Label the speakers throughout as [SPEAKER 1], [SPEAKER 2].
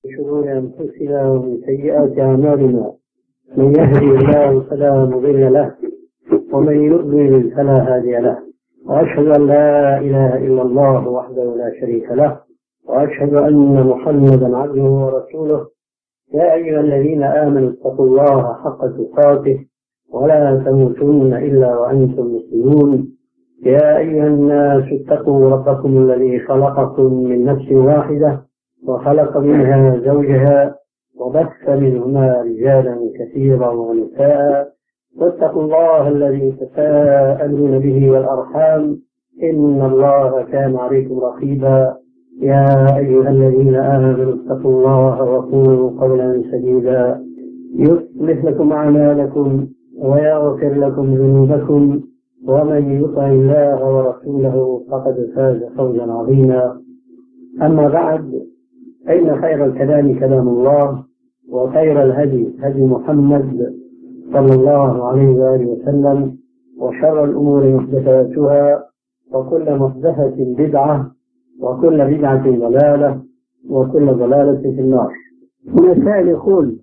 [SPEAKER 1] شرور أنفسنا ومن سيئات أعمالنا، من يهدي الله فلا مضل له ومن يضلل فلا هادي له، وأشهد أن لا إله إلا الله وحده لا شريك له، وأشهد أن محمدا عبده ورسوله. يا أيها الذين آمنوا اتقوا الله حق تقاته ولا تموتن إلا وأنتم مسلمون. يا أيها الناس اتقوا ربكم الذي خلقكم من نفس واحدة وخلق منها زوجها وبث منهما رجالا كثيرا ونساء، واتقوا الله الذي تساءلون به والأرحام إن الله كان عليكم رقيبا. يا أيها الذين آمنوا اتقوا الله وقولوا قولا سديدا يصلح لكم أعمالكم ويغفر لكم ذنوبكم، ومن يطع الله ورسوله فقد فاز فوزا عظيما. أما بعد، فإن خير الكلام كلام الله، وخير الهدي هدي محمد صلى الله عليه وآله وسلم، وشر الأمور محدثاتها، وكل محدثة بدعة، وكل بدعة ضلالة، وكل ضلالة في النار. هنا سائل يقول: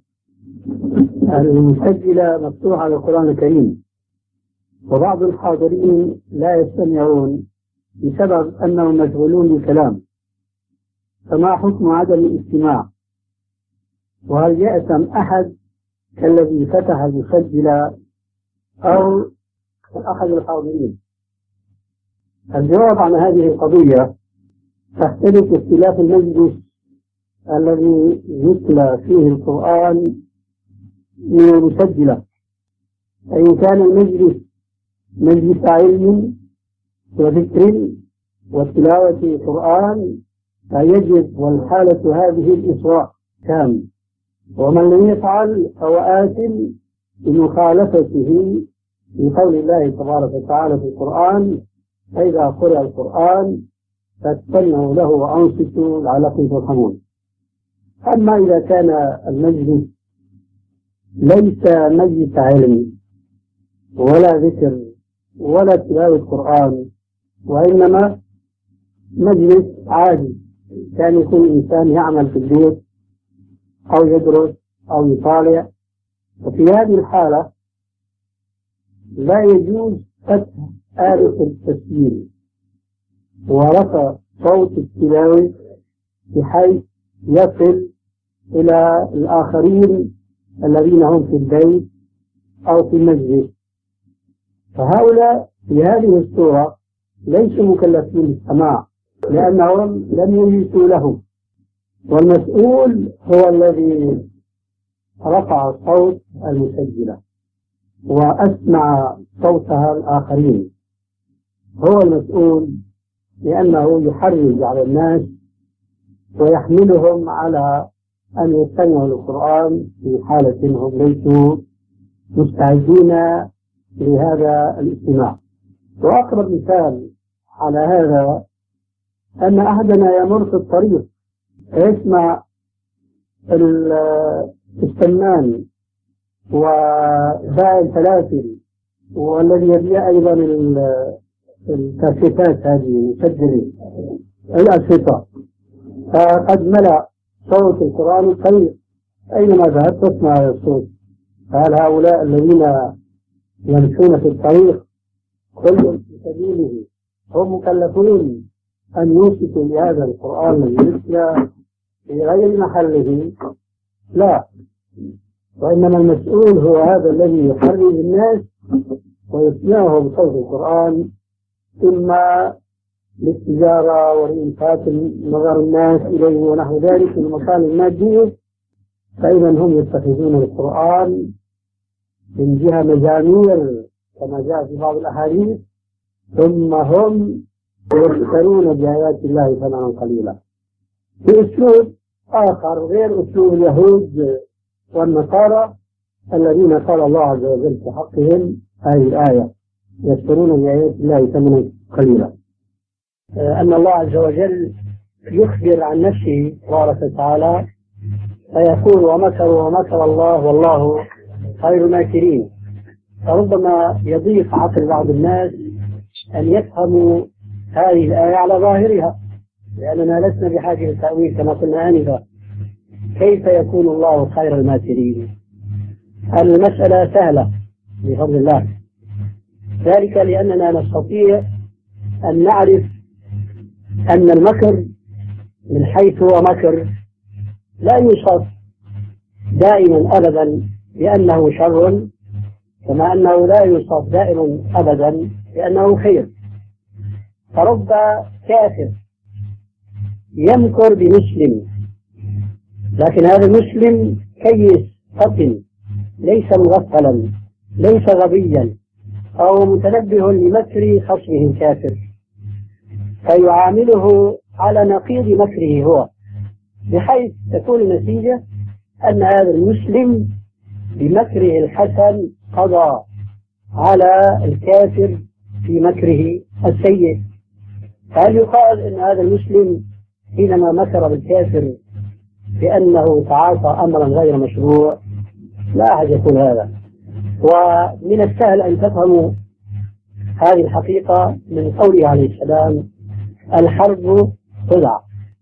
[SPEAKER 1] المسجلة مفتوحة على القرآن الكريم، وبعض الحاضرين لا يستمعون بسبب أنهم مشغولون بالكلام، فما حكم عدم الاستماع؟ وهل يأثم أحد كالذي فتح المسجلة أو أحد الحاضرين؟ الجواب عن هذه القضية تختلف اختلاف المجلس الذي يتلى فيه القرآن من المسجلة. فإن كان المجلس مجلس علم وذكر وتلاوة القرآن فيجب والحالة هذه الإصغاء كامل، ومن لم يفعل فهو آثم بمخالفته لقول الله تبارك وتعالى في القرآن: فإذا قرأ القرآن فاستمعوا له وأنصتوا لعلكم ترحمون. أما إذا كان المجلس ليس مجلس علم ولا ذكر ولا تلاوة القرآن، وإنما مجلس عادي، كان يكون إنسان يعمل في البيت أو يدرس أو يطالع، وفي هذه الحالة لا يجوز فتح آلة التسجيل ورفع صوت التلاوة بحيث يصل إلى الآخرين الذين هم في البيت أو في المسجد، فهؤلاء في هذه الصورة ليسوا مكلفين بالسماع لأنهم لم يجلسوا لهم، والمسؤول هو الذي رفع صوت المسجلة وأسمع صوتها الآخرين، هو المسؤول، لأنه يحرج على الناس ويحملهم على أن يستمعوا للقرآن في حالة هم ليسوا مستعدين لهذا الاستماع. وأقرب مثال على هذا أن أحدنا يمر في الطريق يسمع السمان وباع الفلافل والذي يبيع أيضا الكاسيتات هذه مسجلة الأشرطة، فقد ملأ صوت القرآن الطريق، أينما ذهبت تسمع هذا الصوت. فهل هؤلاء الذين يمشون في الطريق كل في سبيله هم مكلفون أن يوصفوا لهذا القرآن الذي يتلى في غير محله؟ لا، وإنما المسؤول هو هذا الذي يحرج الناس ويسمعهم صوت القرآن، إما للتجارة ولإنفاق نظر الناس إليه ونحو ذلك من المصالح المادية، فإذا هم يتخذون القرآن من جهة مزامير كما جاء في بعض الأحاديث، ثم هم يشترون بآيات الله ثمنا قليلا بأسلوب آخر غير أسلوب اليهود والنصارى الذين قال الله عز وجل في حقهم هذه الآية: يشترون بآيات الله ثمنا قليلا. أن الله عز وجل يخبر عن نفسه تبارك وتعالى فيقول: ومكروا ومكر الله والله خير الماكرين. فربما يضيق عقل بعض الناس أن يفهموا هذه الآية على ظاهرها، لأننا لسنا بحاجة للتأويل كما قلنا آنفا، كيف يكون الله خير الماكرين؟ المسألة سهلة بفضل الله، ذلك لأننا نستطيع أن نعرف أن المكر من حيث هو مكر لا يوصف دائما أبدا بأنه شر، كما أنه لا يوصف دائما أبدا بأنه خير. فرب كافر يمكر بمسلم، لكن هذا المسلم كيس فطن، ليس مغفلا، ليس غبيا، أو متنبه لمكر خصمه الكافر، فيعامله على نقيض مكره هو، بحيث تكون النتيجة أن هذا المسلم بمكره الحسن قضى على الكافر في مكره السيء. فهل يقال أن هذا المسلم حينما مكر بالكافر بأنه تعاطى أمرا غير مشروع؟ لا أحد يقول هذا. ومن السهل أن تفهموا هذه الحقيقة من قوله عليه السلام: الحرب خدعة.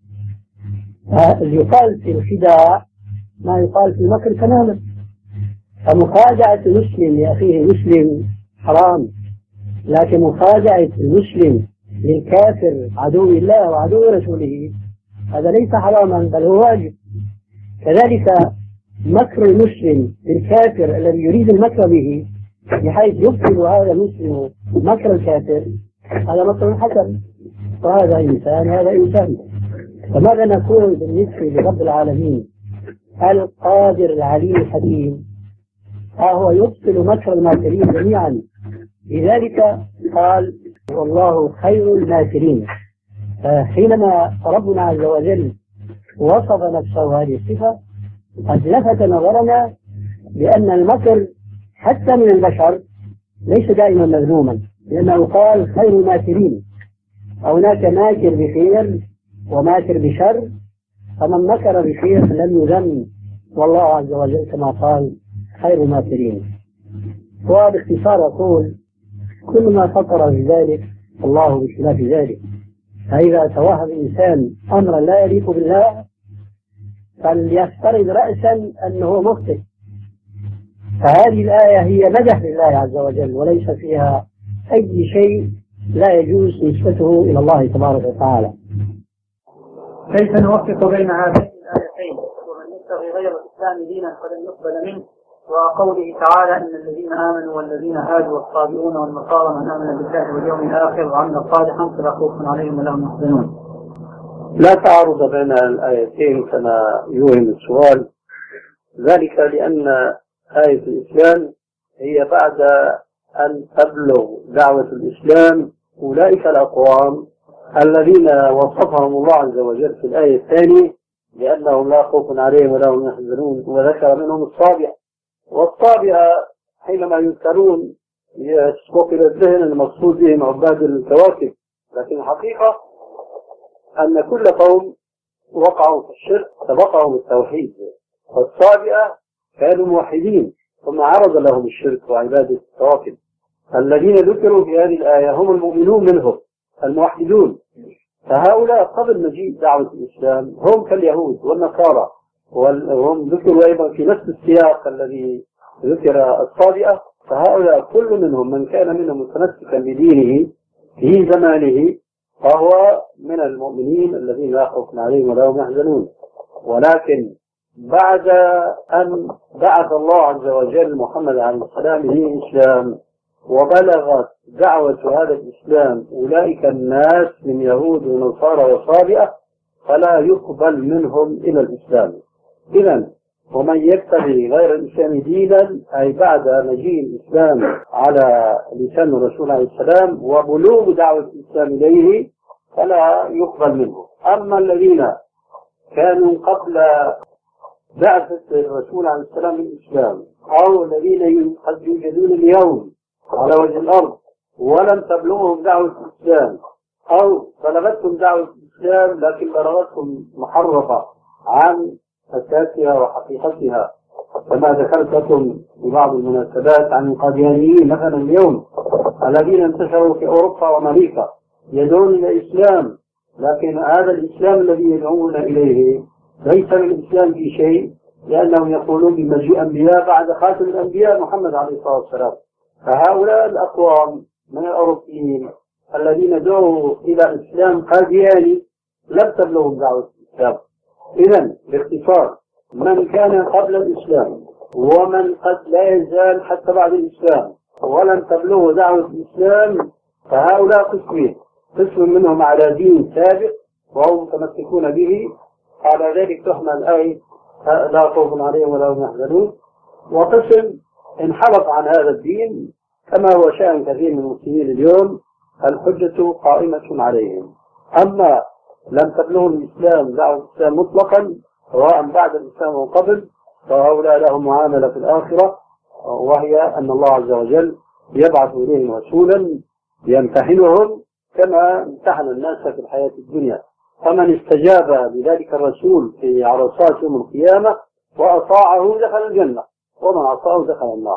[SPEAKER 1] يقال في الخداع ما يقال في المكر تماما. فمخادعة المسلم لأخيه المسلم حرام، لكن مخادعة المسلم للكافر عدو الله وعدو رسوله هذا ليس حراما بل هو واجب. كذلك مكر المسلم للكافر الذي يريد المكر به بحيث يبطل هذا المسلم مكر الكافر هذا مكر حسن، وهذا إنسان هذا إنسان. فماذا نقول بالنسبة لرب العالمين القادر العليم الحكيم؟ فهو يبطل مكر الماكرين جميعا، لذلك قال: والله خير الماكرين. فحينما ربنا عز وجل وصف نفسه هذه الصفة قد لفت نظرنا بأن المكر حتى من البشر ليس دائما مذموما، لأنه قال خير الماكرين. هناك ماكر بخير وماكر بشر، فمن مكر بخير لم يذم، والله عز وجل كما قال خير الماكرين. وباختصار أقول: كل ما فكر في ذلك الله بخلاف ذلك. فإذا توهم الإنسان أمرا لا يليق بالله فليفترض رأسا أنه مخطئ. فهذه الآية هي مدح لله عز وجل وليس فيها أي شيء لا يجوز نسبته إلى الله تبارك وتعالى.
[SPEAKER 2] كيف نوفق بين هاتين الآيتين: ومن يبتغي غير الإسلام دينا فلن يقبل منه، وقوله تعالى: إن الذين آمنوا والذين هادوا والصابئون والنصارى من آمن بالله واليوم الآخر وعمل صالحا فلا خوف عليهم ولا هم يحزنون؟
[SPEAKER 1] لا تعارض بين الآيتين كما يوهم السؤال، ذلك لأن آية الإسلام هي بعد أن تبلغ دعوة الإسلام أولئك الأقوام الذين وصفهم الله عز وجل في الآية الثانية لأنهم لا خوف عليهم ولا هم يحزنون، وذكر منهم الصابئة. والصابئة حينما يذكرون يسبق إلى الذهن المقصود بهم عباد الكواكب، لكن الحقيقة أن كل قوم وقعوا في الشرك سبقهم التوحيد، والصابئة كانوا موحدين ثم عرض لهم الشرك وعبادة الكواكب. الذين ذكروا في هذه الآية هم المؤمنون منهم الموحدون، فهؤلاء قبل مجيء دعوة الإسلام هم كاليهود والنصارى، وهم ذكروا أيضا في نفس السياق الذي ذكر الصابئة. فهؤلاء كل منهم من كان منهم متمسكا بدينه في زمانه فهو من المؤمنين الذين لا خوف عليهم ولا هم يحزنون. ولكن بعد أن بعث الله عز وجل محمد عليه السلام للإسلام وبلغت دعوة هذا الإسلام أولئك الناس من يهود ونصارى وصابئة فلا يقبل منهم إلى الإسلام. إذن ومن يبتغي غير الإسلام دينا أي بعد مجيء الإسلام على لسان الرسول عليه السلام وبلوغ دعوة الإسلام إليه فلا يقبل منه. أما الذين كانوا قبل بعثة الرسول عليه السلام للإسلام أو الذين قد يوجدون اليوم على وجه الأرض ولم تبلغهم دعوة الإسلام أو بلغتهم دعوة الإسلام لكن بلغتهم محرفة عن أساسها وحقيقتها، كما ذكرت لكم في بعض المناسبات عن القاديانيين مثلا اليوم الذين انتشروا في أوروبا وأمريكا يدعون إلى الإسلام، لكن هذا الإسلام الذي يدعون إليه ليس للإسلام في شيء، لأنهم يقولون بمجيء أنبياء بعد خاتم الأنبياء محمد عليه الصلاة والسلام. فهؤلاء الأقوام من الأوروبيين الذين دعوا إلى إسلام قادياني لم تبلغهم دعوة الإسلام. إذن باختصار، من كان قبل الإسلام ومن قد لا يزال حتى بعد الإسلام ولم تبلغه دعوة الإسلام فهؤلاء قسمين: قسم منهم على دين سابق وهم متمسكون به، على ذلك تحمل آية لا خوف عليهم ولا هم يحزنون، وقسم انحرف عن هذا الدين كما هو شأن كثير من المسلمين اليوم، الحجة قائمة عليهم. أما لم تبلغ الإسلام دعوة الإسلام مطلقا سواء بعد الإسلام أو قبل، فهؤلاء لهم معاملة في الآخرة، وهي أن الله عز وجل يبعث إليهم رسولا يمتحنهم كما امتحن الناس في الحياة الدنيا. فمن استجاب لذلك الرسول في عرصات يوم القيامة وأطاعه دخل الجنة، ومن عصاه دخل النار.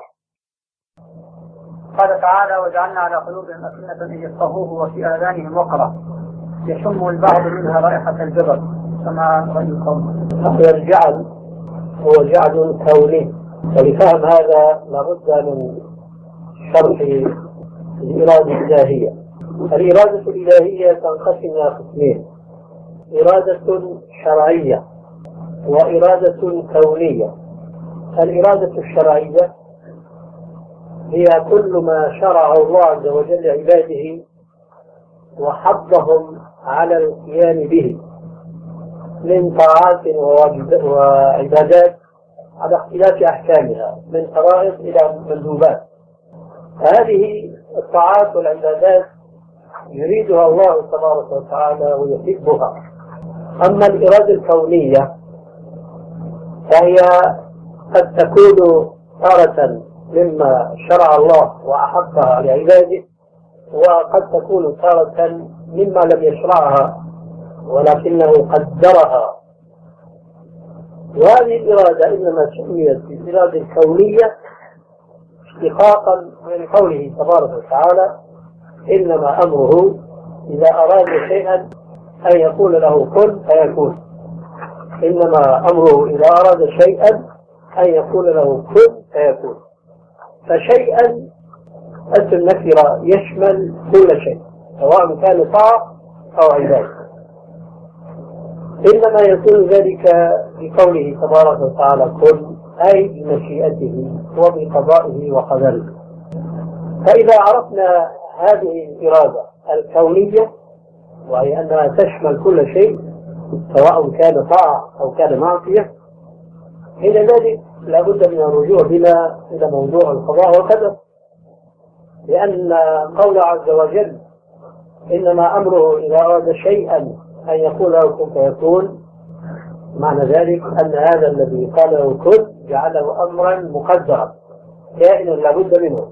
[SPEAKER 2] قال تعالى: وجعلنا على قلوبهم أكنة أن يفقهوه وفي آذانهم وقرا يشم البعض منها رائحة الجبل. فما رأي القوم؟
[SPEAKER 1] هذا الجعل هو جعل كوني، ولفهم هذا لابد من شرح الإرادة الإلهية. الإرادة الإلهية تنقسم إلى قسمين: إرادة شرعية وإرادة كونية. الإرادة الشرعية هي كل ما شرعه الله عز وجل لعباده وحضهم على القيام به من طاعات وعبادات على اختلاف أحكامها، من فرائض إلى مندوبات. هذه الطاعات والعبادات يريدها الله تبارك وتعالى ويحبها. أما الإرادة الكونية فهي قد تكون تارة مما شرع الله وأحبها لعباده، وقد تكون تارة مما لم يشرعها ولكنه قدرها. وهذه الإرادة إنما سميت بالإرادة الكونية اشتقاقا من قوله تبارك وتعالى: إنما أمره إذا أراد شيئا أن يقول له كن فيكون. إنما أمره إذا أراد شيئا أن يقول له كن فيكون. فشيئا أنت النكرة يشمل كل شيء سواء كان طاعة أو عبادة. إنما يكون ذلك بقوله تبارك وتعالى كن، أي بمشيئته وبقضائه وقدره. فإذا عرفنا هذه الإرادة الكونية وهي أنها تشمل كل شيء سواء كان طاعة أو كان معصية، حين ذلك لابد من الرجوع بنا إلى موضوع القضاء والقدر، لأن قول عز وجل إنما أمره إذا أراد شيئا أن يقول له كن فيكون، معنى ذلك أن هذا الذي قال له كن جعله أمرا مقدرا كائنا لابد منه.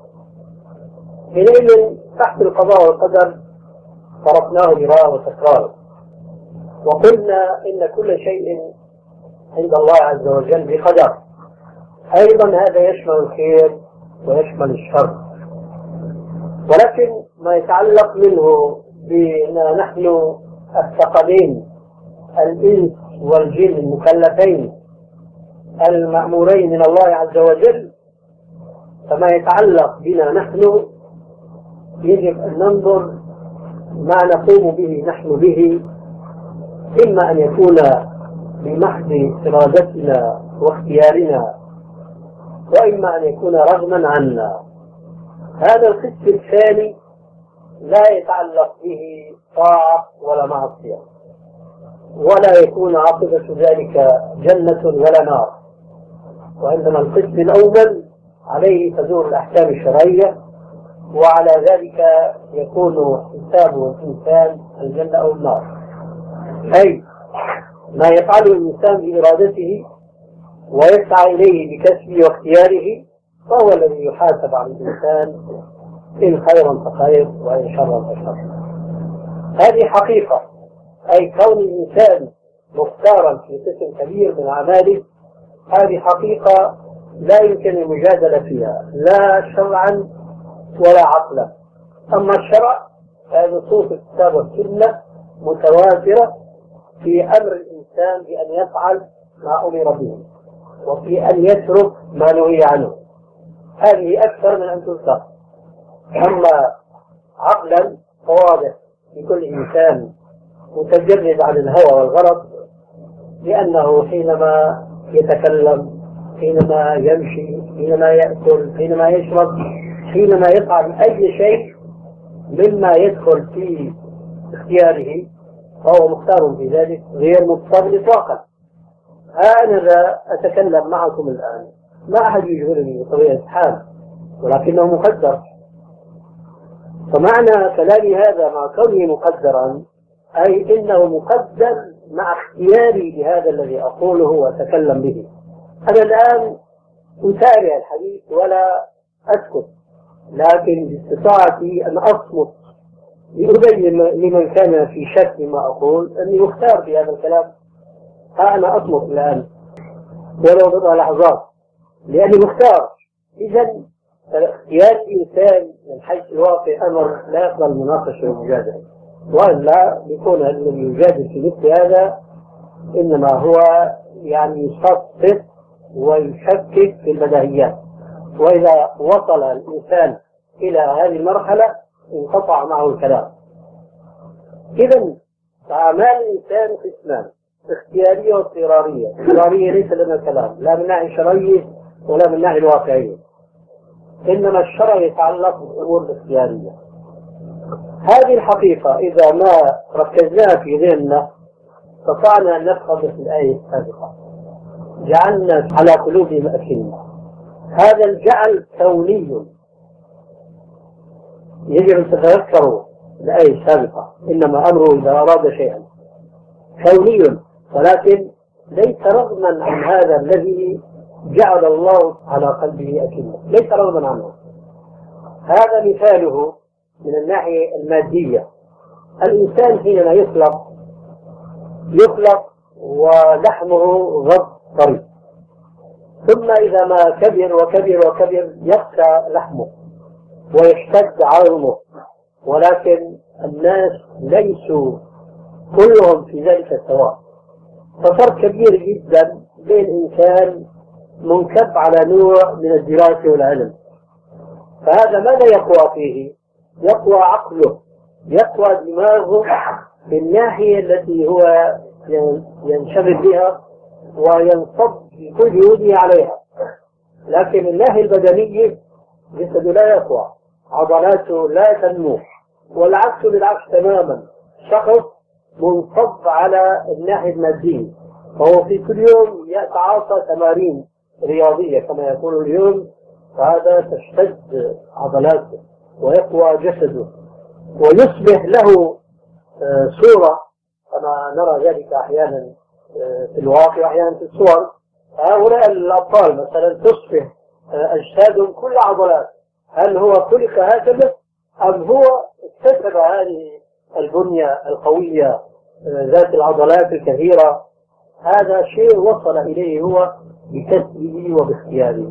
[SPEAKER 1] حينئذ تحت القضاء والقدر صرفناه مرارا وتكرارا، وقلنا إن كل شيء عند الله عز وجل بقدر. أيضا هذا يشمل الخير ويشمل الشر، ولكن ما يتعلق منه بنا نحن الثقلين الإنس والجن المكلفين المأمورين من الله عز وجل، فما يتعلق بنا نحن يجب أن ننظر ما نقوم به نحن به، إما أن يكون بمحض إرادتنا واختيارنا، وإما أن يكون رغما عنا. هذا القسم الثاني لا يتعلق به طاعة ولا معصية، ولا يكون عاقبة ذلك جنة ولا نار، وإنما القسم الأول عليه تدور الأحكام الشرعية، وعلى ذلك يكون حساب الإنسان الجنة أو النار. أي ما يفعله الإنسان بإرادته ويسعى إليه بكسبه واختياره فهو الذي يحاسب على الإنسان، إن خيرا فخير وإن شرا فشر. هذه حقيقة، أي كون الإنسان مختارا في قسم كبير من أعماله، هذه حقيقة لا يمكن المجادلة فيها لا شرعا ولا عقلا. أما الشرع فنصوص الكتاب والسنة متواترة في أمر الإنسان بأن يفعل ما أمر به، وفي أن يترك ما نهي عنه. هذه أكثر من أن تنسق. أما عقلا فواضح لكل إنسان متجرد عن الهوى والغرض، لأنه حينما يتكلم، حينما يمشي، حينما يأكل، حينما يشرب، حينما يفعل أي شيء مما يدخل في اختياره فهو مختار في ذلك، غير مضطر إطلاقا. أنا أتكلم معكم الآن، ما أحد يجبرني بطبيعة الحال، ولكنه مقدر. فمعنى كلامي هذا مع كونه مقدرا أي إنه مقدر مع اختياري لهذا الذي أقوله وأتكلم به. أنا الآن أتابع الحديث ولا أسكت، لكن باستطاعتي أن أصمت لأبين لمن كان في شك مما أقول أني مختار في هذا الكلام. أنا أصمت الآن ولو بضع لحظات لأني مختار. إذا اختيار الإنسان من حيث الواقع أمر لا يقبل المناقشة والمجادلة، وإلا بيكون الذي يجادل في مثل هذا إنما هو يعني يسقط ويشكك في البديهيات، وإذا وصل الإنسان إلى هذه المرحلة انقطع معه الكلام. إذا أعمال الإنسان قسمان: اختيارية واضطرارية. اضطرارية ليس لنا كلام لا من ناحية شرعية ولا من ناحية الواقعية، إنما الشرع يتعلق بالأمور الاختيارية. هذه الحقيقة إذا ما ركزناها في ذهننا استطعنا أن نفهم في الآية السابقة: جعلنا على قلوبهم أكنة. هذا الجعل كوني، يجب أن تتذكروا الآية السابقة: إنما أمره إذا أراد شيئا كوني، ولكن ليس رغما عن هذا الذي جعل الله على قلبه أكنة، ليس رغما عنه. هذا مثاله من الناحية المادية. الإنسان حينما يخلق ولحمه غض طري، ثم إذا ما كبر وكبر وكبر يقسى لحمه ويشتد عظمه، ولكن الناس ليسوا كلهم في ذلك السواء. ففرق كبير جدا بين إنسان منكب على نوع من الدراسة والعلم، فهذا ماذا يقوى فيه؟ يقوى عقله، يقوى دماغه في الناحية التي هو ينشغل بها وينصب بكل جهوده عليها. لكن الناحية البدنية جسده لا يقوى، عضلاته لا تنمو، والعكس بالعكس تماما. شخص منصب على الناحية المادية، فهو في كل يوم يتعاطى تمارين رياضية كما يقول اليوم، فهذا تشتد عضلاته ويقوى جسده ويصبح له صورة كما نرى ذلك أحيانا في الواقع، أحيانا في الصور. هؤلاء الأبطال مثلا تصبح أجسادهم كل عضلات. هل هو خلق هكذا أم هو اكتسب هذه البنية القوية ذات العضلات الكثيرة؟ هذا شيء وصل إليه هو بكسبه وباختياره.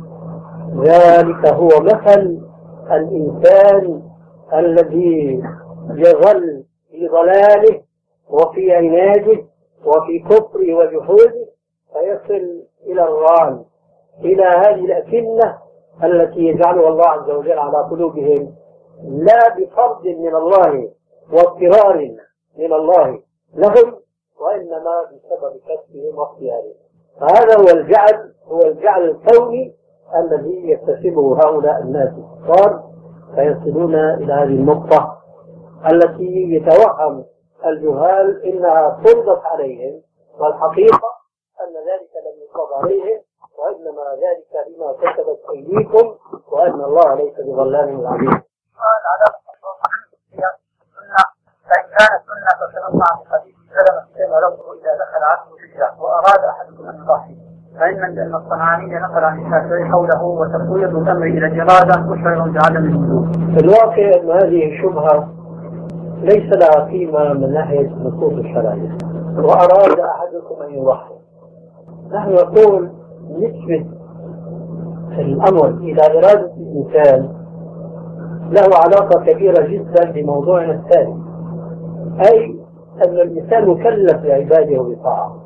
[SPEAKER 1] ذلك هو مثل الإنسان الذي يظل في ضلاله وفي عناده وفي كفره وجحوده، فيصل إلى الران، إلى هذه الأكنة التي يجعلها الله عز وجل على قلوبهم، لا بفرض من الله واضطرار من الله لهم، وإنما بسبب كسبهم واختيارهم. فهذا هو الجعل الكوني الذي يكتسبه هؤلاء الناس الكفار، فيصلون إلى هذه النقطة التي يتوهم الجهال إنها فرضت عليهم، والحقيقة أن ذلك لم يفرض عليهم، وإنما ذلك بما كسبت أيديكم، وأن الله ليس بظلام للعبيد.
[SPEAKER 2] فإن كانت سنة فتنصع في حديث سلمة كما لفظه إذا دخل عبده الحجرة وأراد أحدكم أن يضحي، فإن الصنعاني نقل عن الشافعي قوله: وتفويض الأمر إلى الإرادة مشعر بعدم الوجود.
[SPEAKER 1] في الواقع أن هذه الشبهة ليس لها قيمة من ناحية النصوص الشرعية. وأراد أحدكم أن يضحي، نحن نقول نسبة الأمر إلى إرادة الإنسان له علاقة كبيرة جدا بموضوعنا الثاني، أي أن الإنسان مكلف بعباده وبطاعة،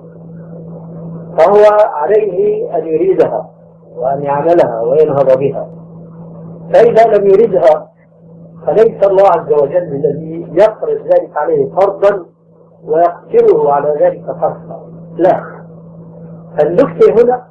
[SPEAKER 1] فهو عليه أن يريدها وأن يعملها وينهض بها. فإذا لم يردها فليس الله عز وجل الذي يفرض ذلك عليه فرضا ويقتله على ذلك فرضا، لا. النكتة هنا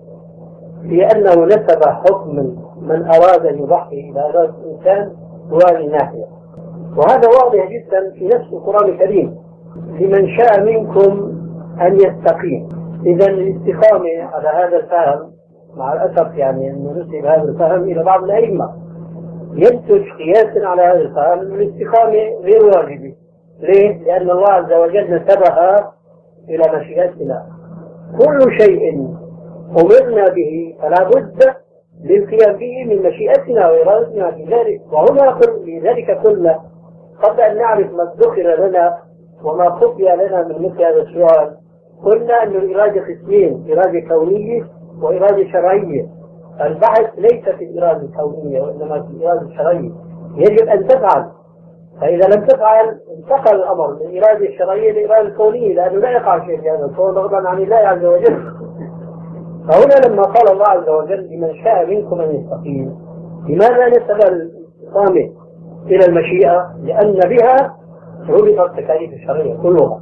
[SPEAKER 1] في أنه نسب حكم من أراد أن يضحي إلى هذا الإنسان بهذه الناحية، وهذا واضح جدا في نفس القرآن الكريم: لمن شاء منكم أن يستقيم. إذا الاستقامة على هذا الفهم مع الأسف يعني أنه نسب هذا الفهم إلى بعض الأئمة، ينتج قياسا على هذا الفهم أن الاستقامة غير واجبة. ليه؟ لأن الله عز وجل نسبها إلى مشيئتنا. كل شيء أمرنا به فلا بد للقيام به من مشيئتنا وإرادتنا في ذلك. وهنا لذلك كله قبل أن نعرف ما ادخر لنا وما خفي لنا من مثل هذا السؤال، قلنا أن الإرادة قسمين: إرادة كونية وإرادة شرعية. البحث ليس في الإرادة الكونية وإنما في الإرادة الشرعية. يجب أن تفعل، فإذا لم تفعل انتقل الأمر من الإرادة الشرعية للإرادة الكونية، لأنه لا يقع شيء في هذا الكون رغبا عن الله عز وجل. فهنا لما قال الله عز وجل: لمن شاء منكم أن يستقيم، لماذا نسب الاستقامة إلى المشيئة؟ لأن بها ربطت التكاليف الشرعية كلها.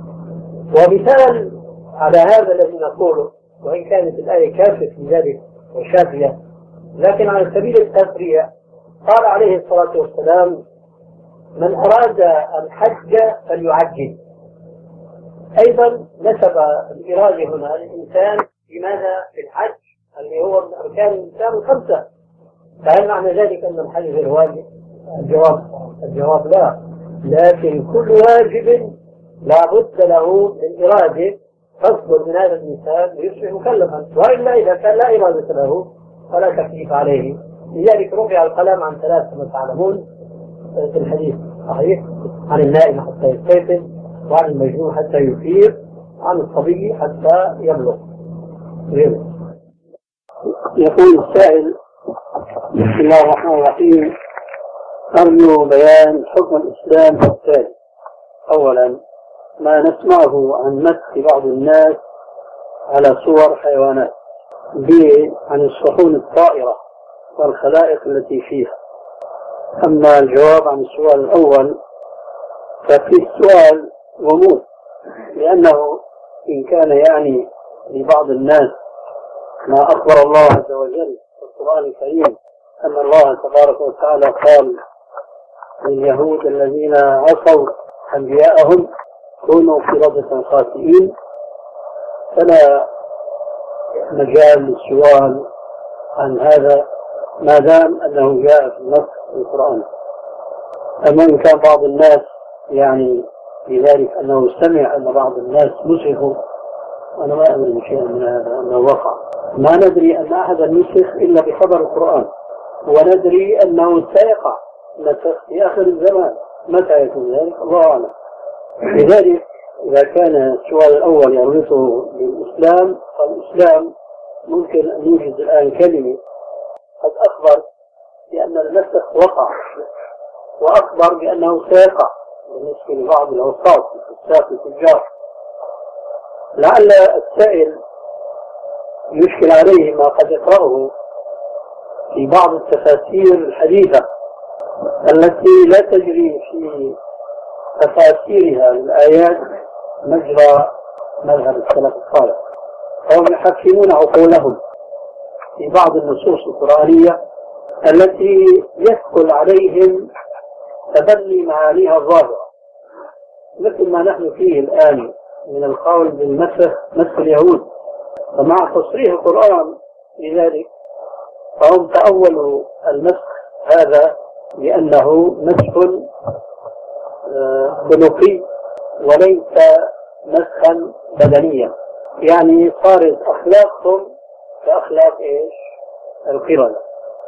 [SPEAKER 1] ومثال على هذا الذي نقوله، وإن كانت الآية كافية في ذلك وشافية، لكن على سبيل التفريع قال عليه الصلاة والسلام: من أراد الحج فليعجل. أيضا نسب الإرادة هنا للإنسان. لماذا؟ في الحج اللي هو من أركان الإنسان الخمسة. فهل معنى ذلك أن الحج غير واجب؟ الجواب لا، لكن كل واجب لا بد له من إرادة تصدر من هذا الإنسان ليصبح مكلفا، وإلا إذا كان لا إرادة له فلا تكليف عليه. لذلك رفع القلم عن 3 كما تعلمون في الحديث صحيح: عن النائم حتى يستيقظ، وعن المجنون حتى يفيق، عن الصبي حتى يبلغ. يقول السائل: بسم الله الرحمن الرحيم، أرجو بيان حكم الإسلام في التالي. أولا، ما نسمعه عن مسخ بعض الناس على صور حيوانات. ب عن الصحون الطائرة والخلائق التي فيها. أما الجواب عن السؤال الأول ففي السؤال غموض، لأنه إن كان يعني لبعض الناس ما أخبر الله عز وجل في القرآن الكريم أن الله تبارك وتعالى قال لليهود الذين عصوا أنبياءهم: كونوا قردة خاسئين، فلا مجال للسؤال عن هذا ما دام أنه جاء في النص في القرآن. أما إن كان بعض الناس يعني لذلك أنه سمع أن بعض الناس مسخوا، أنا ما أدري شيئا من هذا أنه وقع. ما ندري أن أحدا مسخ إلا بخبر القرآن، وندري أنه سيقع مسخ في آخر الزمان. متى يكون ذلك الله أعلم. لذلك إذا كان السؤال الأول يربطه بالإسلام، فالإسلام ممكن أن يوجد الآن كلمة قد أخبر بأن المسخ وقع، وأخبر بأنه سيقع بالنسبة لبعض الأوساط الفساق التجار. لعل السائل يشكل عليه ما قد يقرأه في بعض التفاسير الحديثة التي لا تجري في تفاسيرها للآيات مجرى مذهب السلف الصالح، فهم يحكمون عقولهم في بعض النصوص القرآنية التي يثقل عليهم تبني معانيها الظاهرة، مثل ما نحن فيه الآن من القول بالمسخ مسخ اليهود. فمع تصريح القرآن لذلك فهم تأولوا المسخ هذا لأنه مسخ خلقي وليس مسخا بدنيا، يعني صارت أخلاقهم كأخلاق إيش؟ القردة.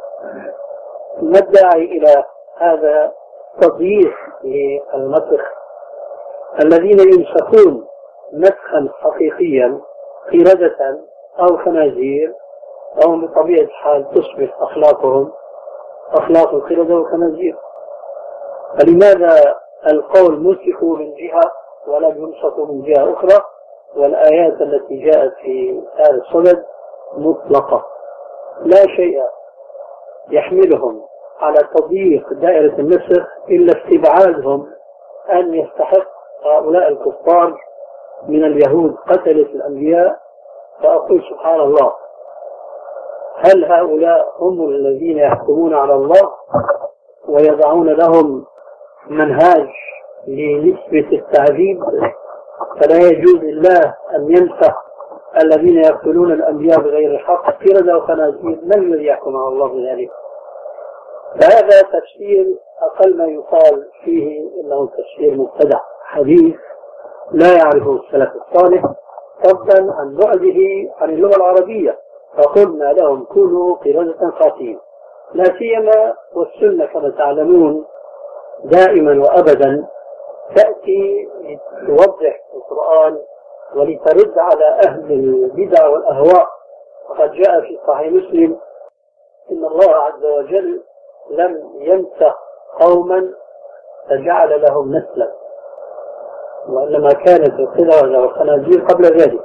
[SPEAKER 1] ندعي إلى هذا تضييق للمسخ الذين يمسخون مسخا حقيقيا قردة أو خنازير، أو بطبيعة الحال تصبح أخلاقهم أخلاق القردة والخنازير. فلماذا القول مسخوا من جهة ولم ينصفوا من جهة أخرى، والآيات التي جاءت في هذا الصدد مطلقة، لا شيء يحملهم على تضييق دائرة النسخ إلا استبعادهم أن يستحق هؤلاء الكفار من اليهود قتلة الأنبياء. فأقول سبحان الله، هل هؤلاء هم الذين يحكمون على الله ويضعون لهم منهاج لنسبة التعذيب؟ فلا يجوز لله أن ينسخ الذين يقتلون الأنبياء بغير الحق قردة وخنازير. من الذي يحكم على الله بذلك؟ فهذا تفسير أقل ما يقال فيه إنه تفسير مبتدع حديث لا يعرفه السلف الصالح، فضلا عن بعده عن اللغة العربية. فقلنا لهم كونوا قردة خاسئين، لا سيما والسنة كما تعلمون دائما وأبدا تأتي لتوضح القرآن ولترد على أهل البدع والأهواء. وقد جاء في صحيح مسلم إن الله عز وجل لم ينسخ قوما فجعل لهم نسلا، وإنما كانت القردة والخنازير قبل ذلك.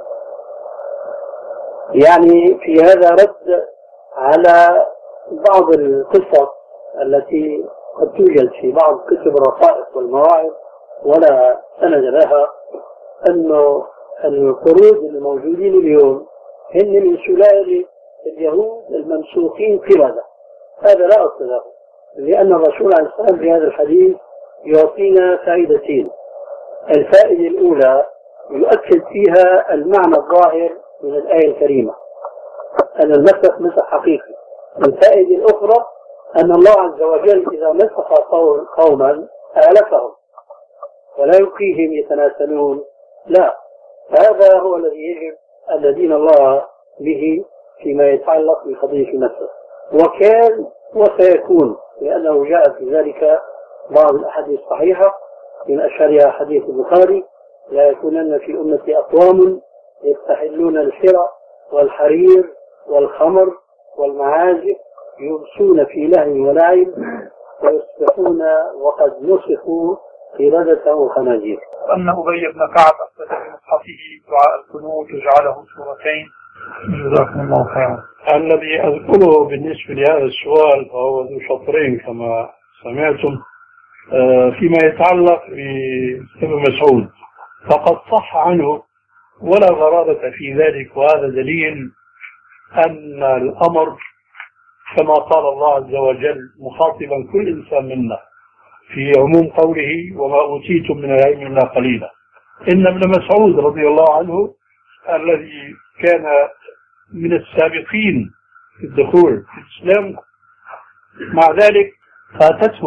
[SPEAKER 1] يعني في هذا رد على بعض القصص التي قد توجد في بعض كتب الرقائق والمواعظ ولا سند لها، أنه القرود الموجودين اليوم هن من سلالة اليهود الممسوخين قردة. هذا لا أصل له، لأن الرسول عليه السلام في هذا الحديث يعطينا فائدتين. الفائدة الأولى يؤكد فيها المعنى الظاهر من الآية الكريمة أن المسخ مسخ حقيقي. الفائدة الأخرى أن الله عز وجل إذا مسخ قوما أهلكهم ولا يبقيهم يتناسلون، لا، هذا هو الذي يجب أن ندين الله به فيما يتعلق بقضية النسخ. وكان وسيكون، لأنه جاء في ذلك بعض الأحاديث الصحيحة من أشهرها حديث البخاري: لا يكونن في أمتي أقوام يستحلون الحرى والحرير والخمر والمعازف يمسون في لهو ولعب ويصبحون وقد نسخوا قردة وخنازير.
[SPEAKER 2] أن أبي بن كعب أثبت في مصحفه دعاء القنوت وجعله سورتين. جزاكم الله خيرا.
[SPEAKER 3] الذي أذكره بالنسبة لهذا السؤال فهو ذو شطرين كما سمعتم. فيما يتعلق بابن مسعود فقد صح عنه ولا غرابة في ذلك، وهذا دليل أن الأمر كما قال الله عز وجل مخاطبا كل إنسان منا في عموم قوله: وما أوتيتم من العلم إلا قليلا. إن ابن مسعود رضي الله عنه الذي كان من السابقين في الدخول في الإسلام، مع ذلك فاتته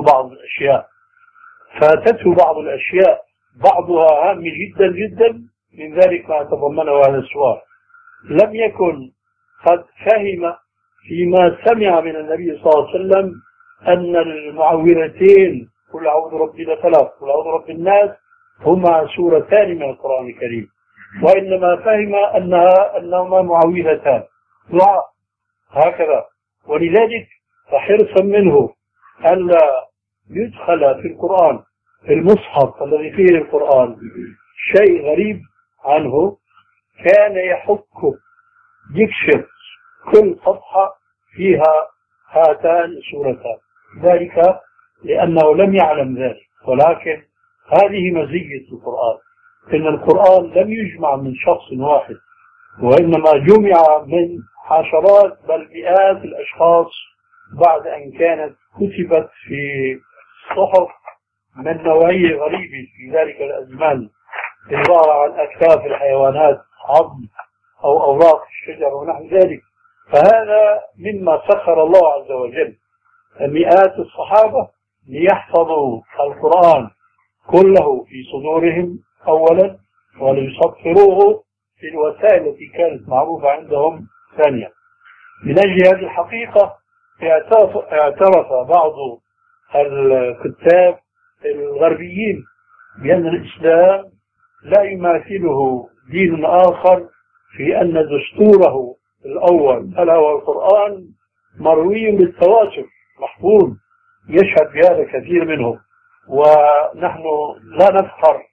[SPEAKER 3] بعض الأشياء بعضها هام جدا جدا، من ذلك ما تضمنه هذا السؤال. لم يكن قد فهم فيما سمع من النبي صلى الله عليه وسلم أن المعوذتين قل أعوذ برب الفلق قل أعوذ برب الناس هما سورتان من القرآن الكريم، وإنما فهم أنهما معوذتان هكذا. ولذلك فحرصا منه ألا يدخل في القرآن في المصحف الذي فيه القرآن شيء غريب عنه، كان يكشف كل صفحة فيها هاتان السورتان، ذلك لأنه لم يعلم ذلك. ولكن هذه مزية القرآن، إن القرآن لم يجمع من شخص واحد، وإنما جمع من عشرات بل مئات الأشخاص بعد أن كانت كتبت في صحف من نوعية غريبة في ذلك الأزمان، عبارة عن أكتاف الحيوانات، عظم أو أوراق الشجر ونحو ذلك. فهذا مما سخر الله عز وجل مئات الصحابة ليحفظوا القرآن كله في صدورهم أولا، وليسطروه في الوسائل التي كانت معروفة عندهم ثانيا. من أجل هذه الحقيقة اعترف بعض الكتاب الغربيين بأن الإسلام لا يماثله دين آخر في أن دستوره الأول ألا هو القرآن مروي بالتواتر محفوظ، يشهد بهذا كثير منهم. ونحن لا نفخر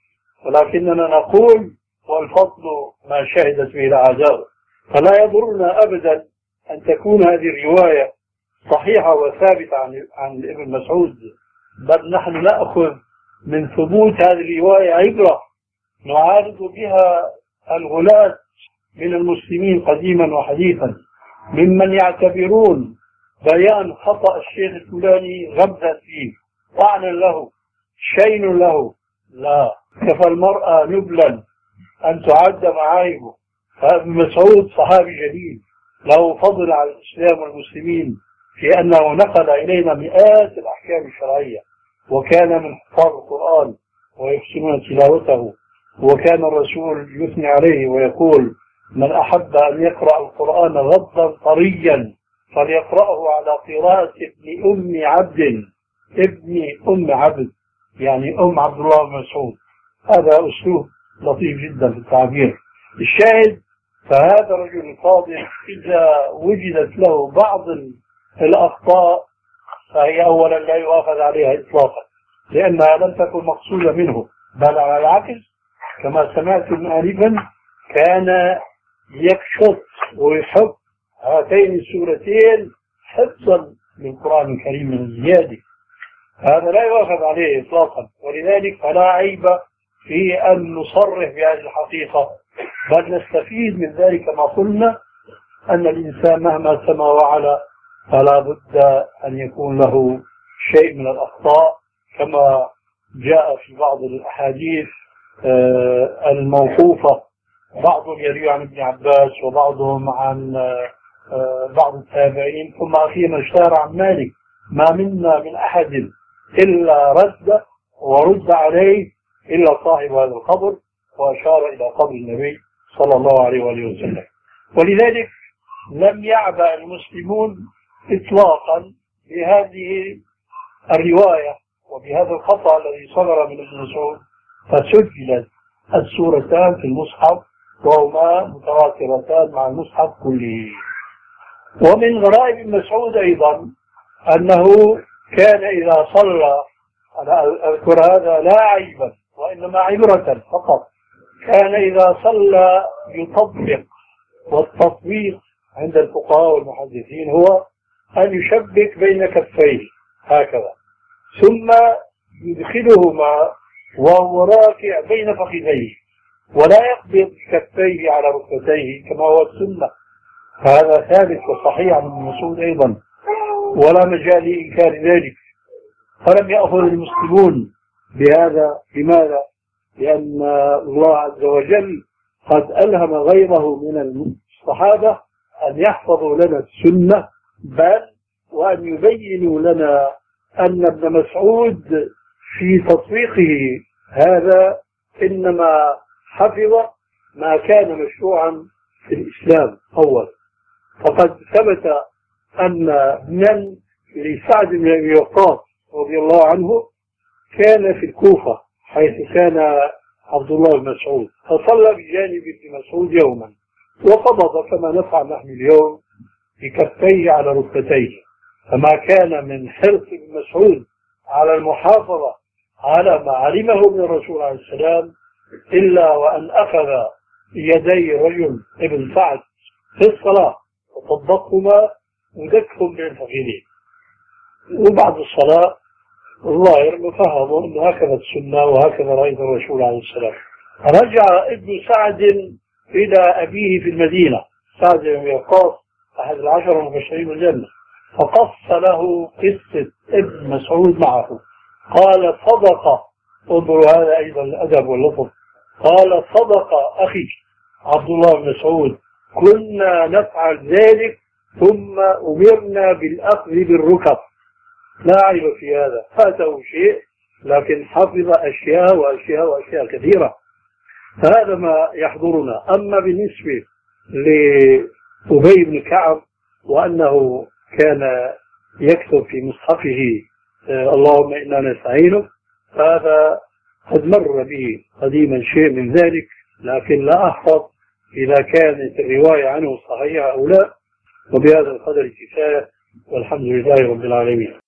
[SPEAKER 3] ولكننا نقول والفضل ما شهدت به الأعداء. فلا يضرنا أبدا أن تكون هذه الرواية صحيحة وثابتة عن ابن مسعود، بل نحن نأخذ من ثبوت هذه الرواية عبرة نعارض بها الغلاة من المسلمين قديما وحديثا، ممن يعتبرون بيان خطأ الشيخ الفلاني غمزا فيه، طعنا له، شين له. لا، كفى المرأة نبلا أن تعد معايبه. فابن مسعود صحابي جليل له فضل على الإسلام والمسلمين في أنه نقل إلينا مئات الأحكام الشرعية، وكان من حفاظ القرآن ويحسنون تلاوته، وكان الرسول يثني عليه ويقول: من أحب أن يقرأ القرآن غضا طريا فليقرأه على قراءة ابن أم عبد. ابن أم عبد يعني أم عبد الله بن مسعود. هذا أسلوب لطيف جدا في التعبير. الشاهد، فهذا الرجل الفاضل إذا وجدت له بعض الأخطاء فهي أولا لا يؤاخذ عليها إطلاقا، لأنها لم تكن مقصودة منه، بل على العكس كما سمعتم آنفا كان يكشف ويحب هاتين السورتين حفظا للقرآن الكريم من الزيادة. هذا لا يؤاخذ عليه إطلاقا، ولذلك فلا عيب في أن نصرح بهذه الحقيقة، بل نستفيد من ذلك ما قلنا أن الإنسان مهما سما وعلا فلا بد أن يكون له شيء من الأخطاء، كما جاء في بعض الأحاديث الموقوفة، بعضهم يروي عن ابن عباس وبعضهم عن بعض التابعين، ثم أخيرا اشتهر عن مالك: ما منا من أحد إلا رد ورد عليه إلا صاحب هذا القبر، وأشار إلى قبر النبي صلى الله عليه وآله وسلم. ولذلك لم يعبأ المسلمون إطلاقا بهذه الرواية وبهذا الخطأ الذي صدر من ابن مسعود، فسجلت السورتان في المصحف وهما متواترتان مع المصحف كله. ومن غرائب ابن مسعود أيضا أنه كان إذا صلى، أنا أذكر هذا لا عيبا وإنما عبرة فقط، كان إذا صلى يطبق، والتطبيق عند الفقهاء والمحدثين هو أن يشبك بين كفيه هكذا، ثم يدخلهما وهو راكع بين فخذيه، ولا يقبض كفيه على ركبتيه كما هو السنة. فهذا ثابت وصحيح عن ابن مسعود أيضا، ولا مجال لإنكار ذلك. فلم يأخذ المسلمون بهذا. لماذا؟ لأن الله عز وجل قد ألهم غيره من الصحابة أن يحفظوا لنا السنة، بل وأن يبينوا لنا أن ابن مسعود في تطبيقه هذا إنما حفظ ما كان مشروعا في الإسلام أول. فقد ثبت أن من لسعد بن أبي وقاص رضي الله عنه كان في الكوفة حيث كان عبد الله بن مسعود، فصلى بجانب ابن مسعود يوما وقبض كما نفعل نحن اليوم بكفيه على ركبتيه. فما كان من حرص ابن مسعود على المحافظة على ما علمه من الرسول عليه السلام إلا وأن أخذ يدي رجل ابن سعد في الصلاة وطبقهما ودكهم بين الفخذين، وبعد الصلاة الظاهر مفهموا أن هكذا السنة وهكذا رأيت الرسول عليه السلام. رجع ابن سعد إلى أبيه في المدينة، سعد بن أبي وقاص أحد العشر المبشرين بالجنة، فقص له قصة ابن مسعود معه. قال: صدق. انظروا هذا أيضا الأدب واللطف. قال: صدق أخي عبد الله بن مسعود، كنا نفعل ذلك ثم أمرنا بالأخذ بالركب. لا عيب في هذا، فاته شيء لكن حفظ أشياء وأشياء وأشياء كثيرة. فهذا ما يحضرنا. أما بالنسبة لأبي بن كعب وأنه كان يكتب في مصحفه اللهم إنا نستعينك، فهذا قد مر به قديما شيء من ذلك، لكن لا أحفظ إذا كانت الرواية عنه صحيحة أو لا. وبهذا القدر كفاية، والحمد لله رب العالمين.